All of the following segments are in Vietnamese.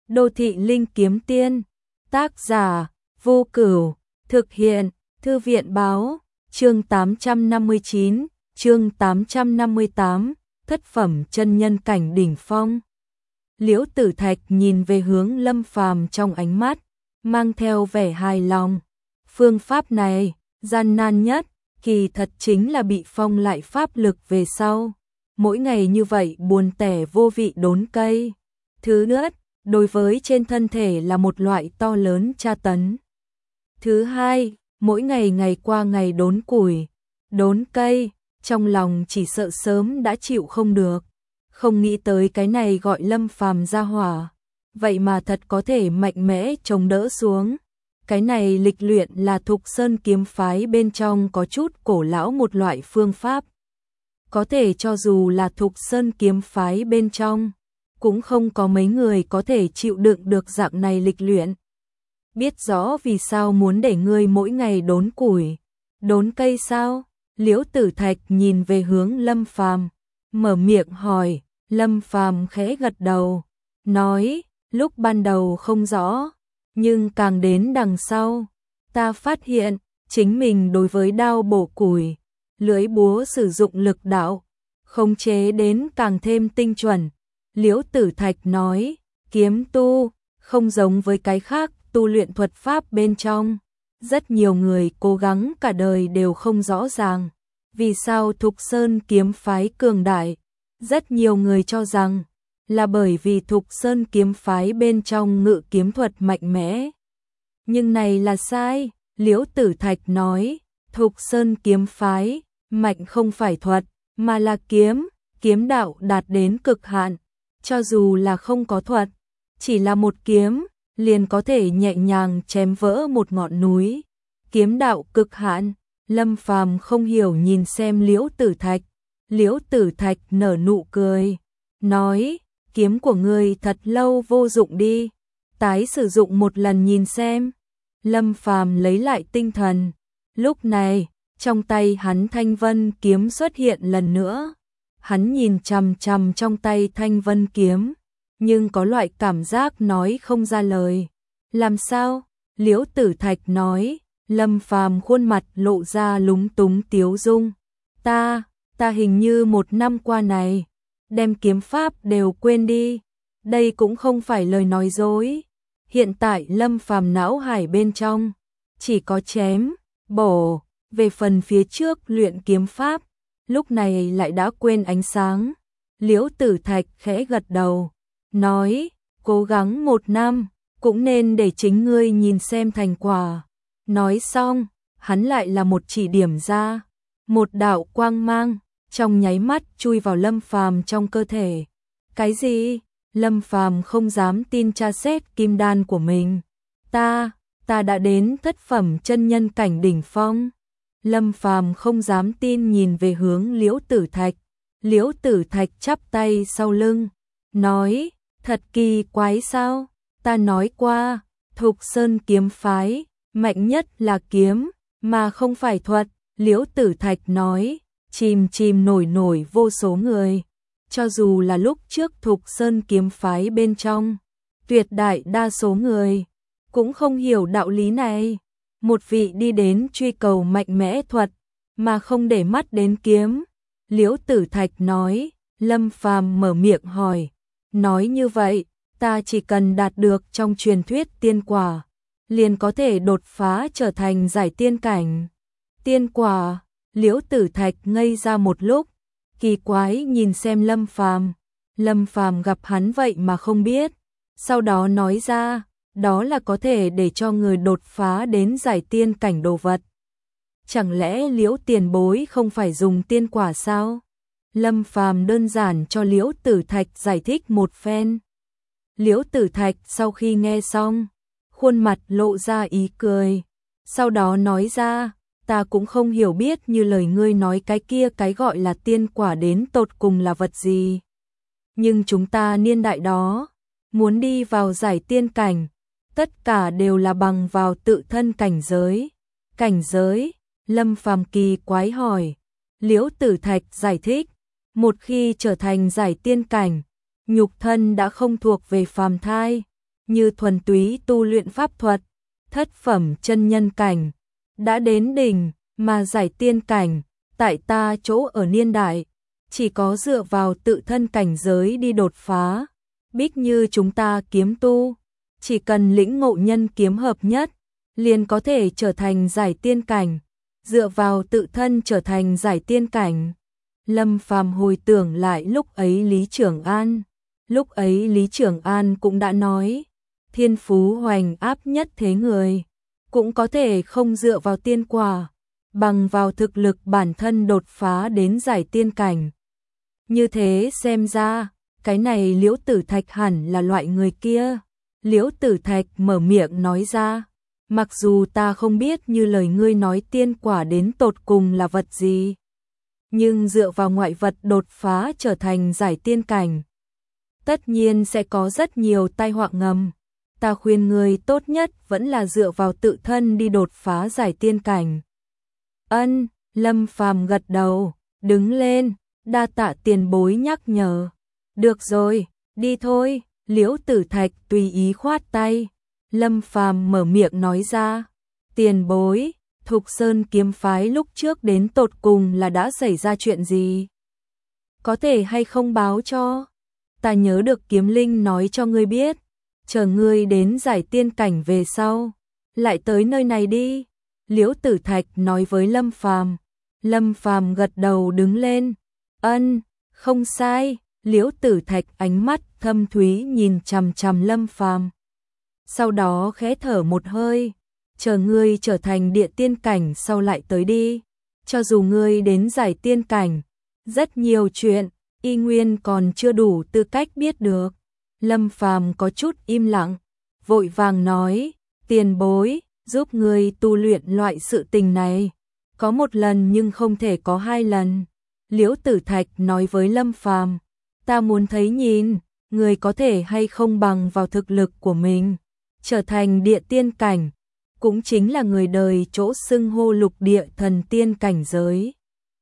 Đô thị linh kiếm tiên, tác giả, Vô Cửu, thực hiện, Thư viện báo, chương 859, chương 858, thất phẩm chân nhân cảnh đỉnh phong. Liễu Tử Thạch nhìn về hướng Lâm Phàm trong ánh mắt, mang theo vẻ hài lòng. Phương pháp này, gian nan nhất, kỳ thật chính là bị phong lại pháp lực về sau. Mỗi ngày như vậy buồn tẻ vô vị đốn cây. Thứ nữa, đối với trên thân thể là một loại to lớn tra tấn. Thứ hai, mỗi ngày ngày qua ngày đốn củi, đốn cây, trong lòng chỉ sợ sớm đã chịu không được. Không nghĩ tới cái này gọi Lâm Phàm ra hỏa, vậy mà thật có thể mạnh mẽ chống đỡ xuống. Cái này lịch luyện là Thục Sơn kiếm phái bên trong có chút cổ lão một loại phương pháp. Có thể cho dù là Thục Sơn kiếm phái bên trong, cũng không có mấy người có thể chịu đựng được dạng này lịch luyện. Biết rõ vì sao muốn để ngươi mỗi ngày đốn củi, đốn cây sao? Liễu Tử Thạch nhìn về hướng Lâm Phàm, mở miệng hỏi. Lâm Phàm khẽ gật đầu, nói, lúc ban đầu không rõ, nhưng càng đến đằng sau, ta phát hiện, chính mình đối với đao bổ củi, lưỡi búa sử dụng lực đạo, khống chế đến càng thêm tinh chuẩn. Liễu Tử Thạch nói, kiếm tu, không giống với cái khác tu luyện thuật pháp bên trong. Rất nhiều người cố gắng cả đời đều không rõ ràng, vì sao Thục Sơn kiếm phái cường đại. Rất nhiều người cho rằng là bởi vì Thục Sơn kiếm phái bên trong ngự kiếm thuật mạnh mẽ. Nhưng này là sai, Liễu Tử Thạch nói, Thục Sơn kiếm phái, mạnh không phải thuật, mà là kiếm, kiếm đạo đạt đến cực hạn. Cho dù là không có thuật, chỉ là một kiếm, liền có thể nhẹ nhàng chém vỡ một ngọn núi. Kiếm đạo cực hạn, Lâm Phàm không hiểu nhìn xem Liễu Tử Thạch. Liễu Tử Thạch nở nụ cười, nói, kiếm của ngươi thật lâu vô dụng đi, tái sử dụng một lần nhìn xem. Lâm Phàm lấy lại tinh thần, lúc này, trong tay hắn Thanh Vân kiếm xuất hiện lần nữa. Hắn nhìn chằm chằm trong tay Thanh Vân kiếm, nhưng có loại cảm giác nói không ra lời. Làm sao? Liễu Tử Thạch nói. Lâm Phàm khuôn mặt lộ ra lúng túng tiếu dung. Ta hình như một năm qua này, đem kiếm pháp đều quên đi. Đây cũng không phải lời nói dối. Hiện tại Lâm Phàm não hải bên trong, chỉ có chém, bổ, về phần phía trước luyện kiếm pháp, lúc này lại đã quên ánh sáng. Liễu Tử Thạch khẽ gật đầu, nói, cố gắng một năm, cũng nên để chính ngươi nhìn xem thành quả. Nói xong, hắn lại là một chỉ điểm ra, một đạo quang mang, trong nháy mắt chui vào Lâm Phàm trong cơ thể. Cái gì? Lâm Phàm không dám tin tra xét kim đan của mình. Ta đã đến thất phẩm chân nhân cảnh đỉnh phong. Lâm Phàm không dám tin nhìn về hướng Liễu Tử Thạch. Liễu Tử Thạch chắp tay sau lưng, nói, thật kỳ quái sao? Ta nói qua, Thục Sơn kiếm phái, mạnh nhất là kiếm, mà không phải thuật. Liễu Tử Thạch nói, chìm nổi vô số người. Cho dù là lúc trước Thục Sơn kiếm phái bên trong, tuyệt đại đa số người cũng không hiểu đạo lý này. Một vị đi đến truy cầu mạnh mẽ thuật, mà không để mắt đến kiếm. Liễu Tử Thạch nói. Lâm Phàm mở miệng hỏi, nói như vậy, ta chỉ cần đạt được trong truyền thuyết tiên quả, liền có thể đột phá trở thành giải tiên cảnh. Tiên quả? Liễu Tử Thạch ngây ra một lúc, kỳ quái nhìn xem Lâm Phàm. Lâm Phàm gặp hắn vậy mà không biết, sau đó nói ra, đó là có thể để cho người đột phá đến giải tiên cảnh đồ vật. Chẳng lẽ Liễu tiền bối không phải dùng tiên quả sao? Lâm Phàm đơn giản cho Liễu Tử Thạch giải thích một phen. Liễu Tử Thạch sau khi nghe xong, khuôn mặt lộ ra ý cười, sau đó nói ra, ta cũng không hiểu biết như lời ngươi nói cái kia cái gọi là tiên quả đến tột cùng là vật gì. Nhưng chúng ta niên đại đó, muốn đi vào giải tiên cảnh, tất cả đều là bằng vào tự thân cảnh giới. Cảnh giới? Lâm Phàm kỳ quái hỏi. Liễu Tử Thạch giải thích, một khi trở thành giải tiên cảnh, nhục thân đã không thuộc về phàm thai, như thuần túy tu luyện pháp thuật, thất phẩm chân nhân cảnh, đã đến đỉnh, mà giải tiên cảnh, tại ta chỗ ở niên đại, chỉ có dựa vào tự thân cảnh giới đi đột phá. Bích như chúng ta kiếm tu, chỉ cần lĩnh ngộ nhân kiếm hợp nhất, liền có thể trở thành giải tiên cảnh, dựa vào tự thân trở thành giải tiên cảnh. Lâm Phàm hồi tưởng lại lúc ấy Lý Trường An, lúc ấy Lý Trường An cũng đã nói, thiên phú hoành áp nhất thế người, cũng có thể không dựa vào tiên quả, bằng vào thực lực bản thân đột phá đến giải tiên cảnh. Như thế xem ra, cái này Liễu Tử Thạch hẳn là loại người kia. Liễu Tử Thạch mở miệng nói ra, mặc dù ta không biết như lời ngươi nói tiên quả đến tột cùng là vật gì, nhưng dựa vào ngoại vật đột phá trở thành giải tiên cảnh, tất nhiên sẽ có rất nhiều tai họa ngầm. Ta khuyên ngươi tốt nhất vẫn là dựa vào tự thân đi đột phá giải tiên cảnh. Ân, Lâm Phàm gật đầu, đứng lên, đa tạ tiền bối nhắc nhở. Được rồi, đi thôi. Liễu Tử Thạch tùy ý khoát tay. Lâm Phàm mở miệng nói ra, tiền bối, Thục Sơn kiếm phái lúc trước đến tột cùng là đã xảy ra chuyện gì? Có thể hay không báo cho? Ta nhớ được Kiếm Linh nói cho ngươi biết, chờ ngươi đến giải tiên cảnh về sau, lại tới nơi này đi. Liễu Tử Thạch nói với Lâm Phàm. Lâm Phàm gật đầu đứng lên. Ân, không sai. Liễu Tử Thạch ánh mắt thâm thúy nhìn chằm chằm Lâm Phàm. Sau đó khẽ thở một hơi, chờ ngươi trở thành địa tiên cảnh sau lại tới đi. Cho dù ngươi đến giải tiên cảnh, rất nhiều chuyện y nguyên còn chưa đủ tư cách biết được. Lâm Phàm có chút im lặng, vội vàng nói, tiền bối, giúp ngươi tu luyện loại sự tình này, có một lần nhưng không thể có hai lần. Liễu Tử Thạch nói với Lâm Phàm, ta muốn thấy nhìn, người có thể hay không bằng vào thực lực của mình, trở thành địa tiên cảnh, cũng chính là người đời chỗ xưng hô lục địa thần tiên cảnh giới.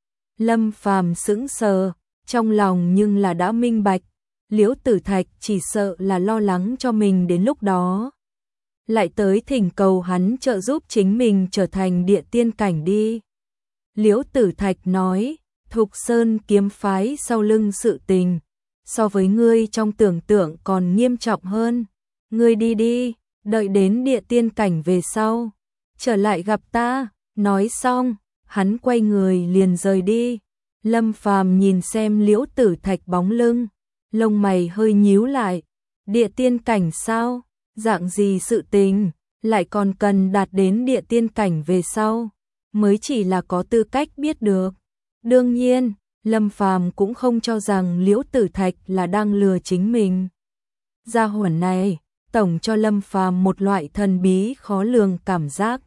Lâm Phàm sững sờ, trong lòng nhưng là đã minh bạch, Liễu Tử Thạch chỉ sợ là lo lắng cho mình đến lúc đó lại tới thỉnh cầu hắn trợ giúp chính mình trở thành địa tiên cảnh đi. Liễu Tử Thạch nói, Thục Sơn kiếm phái sau lưng sự tình, so với ngươi trong tưởng tượng còn nghiêm trọng hơn. Ngươi đi đi, đợi đến địa tiên cảnh về sau, trở lại gặp ta. Nói xong, hắn quay người liền rời đi. Lâm Phàm nhìn xem Liễu Tử Thạch bóng lưng, lông mày hơi nhíu lại. Địa tiên cảnh sao? Dạng gì sự tình, lại còn cần đạt đến địa tiên cảnh về sau, mới chỉ là có tư cách biết được. Đương nhiên, Lâm Phàm cũng không cho rằng Liễu Tử Thạch là đang lừa chính mình. Gia hỏa này, tổng cho Lâm Phàm một loại thần bí khó lường cảm giác.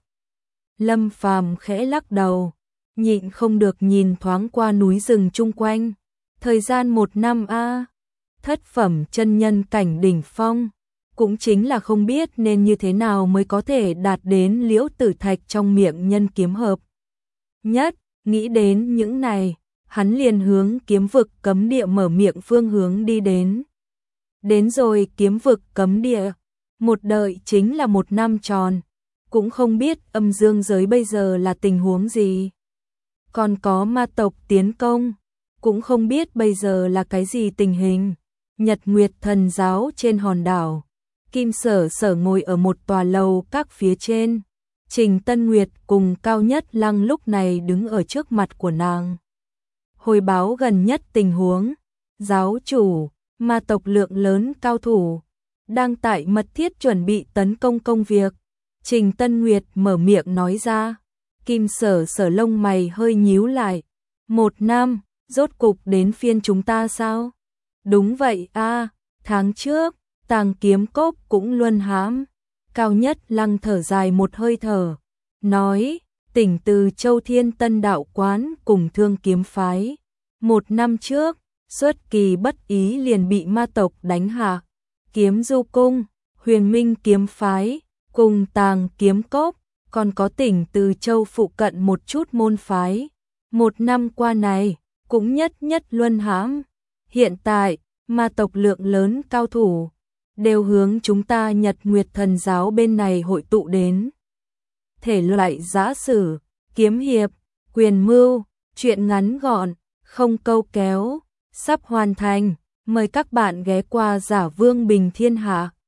Lâm Phàm khẽ lắc đầu, nhịn không được nhìn thoáng qua núi rừng chung quanh. Thời gian 1 năm a, thất phẩm chân nhân cảnh đỉnh phong, cũng chính là không biết nên như thế nào mới có thể đạt đến Liễu Tử Thạch trong miệng nhân kiếm hợp nhất. Nghĩ đến những này, hắn liền hướng kiếm vực cấm địa mở miệng phương hướng đi đến. Đến rồi kiếm vực cấm địa, một đợi chính là 1 năm tròn, cũng không biết âm dương giới bây giờ là tình huống gì. Còn có ma tộc tiến công, cũng không biết bây giờ là cái gì tình hình. Nhật Nguyệt Thần giáo trên hòn đảo, Kim Sở Sở ngồi ở một tòa lầu các phía trên. Trình Tân Nguyệt cùng Cao Nhất Lăng lúc này đứng ở trước mặt của nàng, hồi báo gần nhất tình huống. Giáo chủ, ma tộc lượng lớn cao thủ đang tại mật thiết chuẩn bị tấn công công việc. Trình Tân Nguyệt mở miệng nói ra. Kim Sở Sở lông mày hơi nhíu lại. 1 năm, rốt cục đến phiên chúng ta sao? Đúng vậy a, tháng trước, Tàng Kiếm Cốc cũng luân hãm. Cao Nhất Lăng thở dài một hơi thở, nói, tỉnh từ Châu Thiên Tân Đạo Quán cùng Thương Kiếm Phái. 1 năm trước, xuất kỳ bất ý liền bị ma tộc đánh hạ. Kiếm Du Cung, Huyền Minh Kiếm Phái, cùng Tàng Kiếm Cốc, còn có tỉnh từ Châu phụ cận một chút môn phái. 1 năm qua này, cũng nhất nhất luân hãm. Hiện tại, ma tộc lượng lớn cao thủ đều hướng chúng ta Nhật Nguyệt Thần giáo bên này hội tụ đến. Thể loại giã sử, kiếm hiệp, quyền mưu, truyện ngắn gọn, không câu kéo, sắp hoàn thành. Mời các bạn ghé qua Giả Vương Bình Thiên Hạ.